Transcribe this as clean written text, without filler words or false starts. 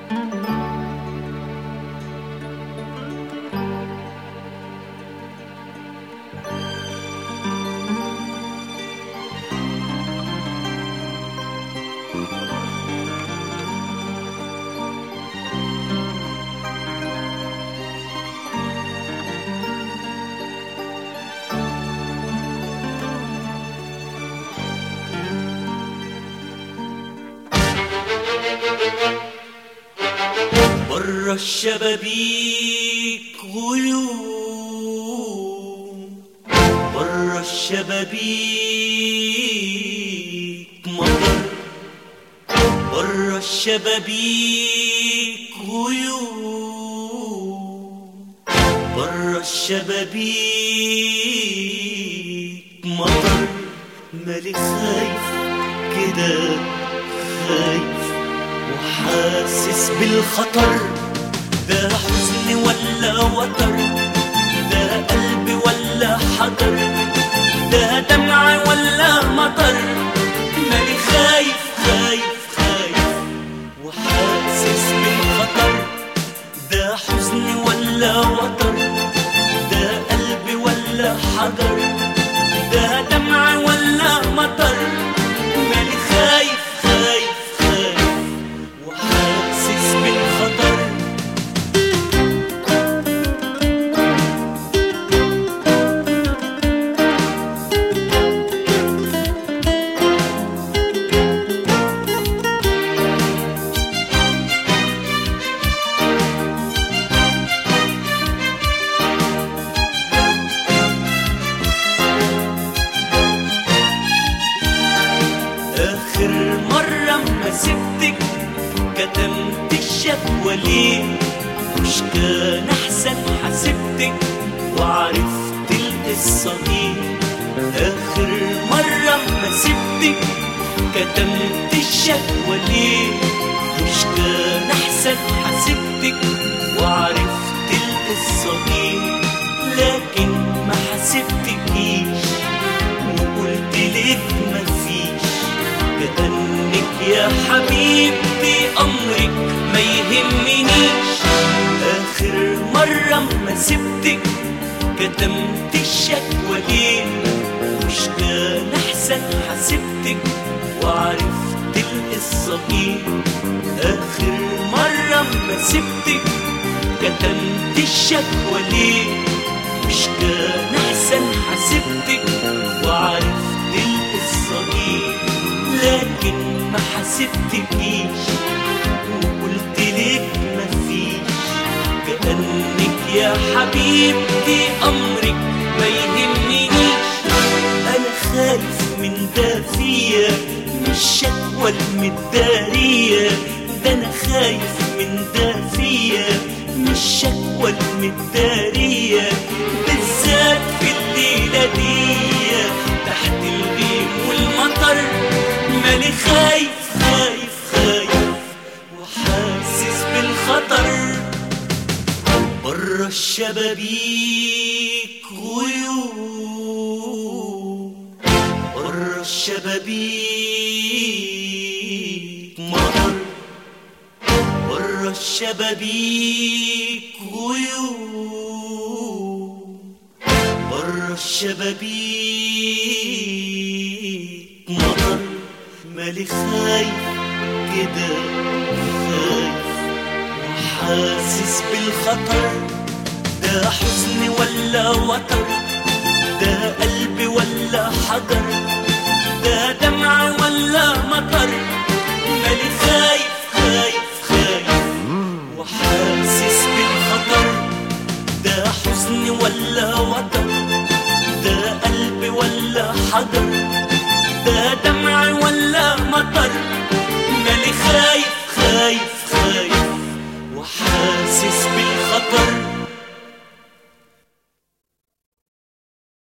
برا الشبابيك غيوم، برا الشبابيك مطر، برا الشبابيك غيوم، برا الشبابيك مطر. مالي خايف كده، خايف وحاسس بالخطر. ده حزن ولا وتر، ده قلب ولا حجر، ده دمع ولا مطر. مالي خايف خايف خايف وحاسس بالخطر. ده حزن ولا وتر، ده قلب ولا حجر، ده دمع ولا مطر. مالي خايف خايف خايف وحاسس بالخطر. آخر مرة ما سبتك كتمت الشكوى ليه؟ مش كان أحسن حسبتك وعرفت القصة دي؟ آخر مرة ما سبتك كتمت الشكوى ليه؟ مش كان أحسن حسبتك وعرفت القصة دي؟ لكن ما حسبتكيش وقلت لك مفيش، كأنك يا حبيبتي أمرك ما يهمنيش. آخر مرة ما سبتك كتمت الشكوى ليه؟ مش كان أحسن حسبتك وعرفت القصة دي؟ آخر مرة ما سبتك كتمت الشكوى ليه؟ مش كان أحسن حسبتك وعرفت القصة دي؟ لكن ما حسبتكيش وقلت لك مفيش، كأنك يا حبيبتي أمرك ما يهمنيش. أنا خايف من ده فيا، مش شكوى المدارية. ده أنا خايف من ده فيا، مش شكوى المدارية. بالذات في الليلة دي تحت الغيم والمطر. مالي خايف خايف خايف وحاسس بالخطر. برا الشبابيك غيوم، برا الشبابيك مطر، برا الشبابيك غيوم، برا الشبابيك مطر. مالي خايف كده، خايف وحاسس بالخطر. ده حزن ولا وتر، ده قلب ولا حجر، ده دمع ولا مطر. مالي خايف خايف خايف وحاسس بالخطر. ده حزن ولا وتر، ده قلب ولا حجر، ده دمع ولا مطر. مالي خايف خايف خايف وحاسس بالخطر.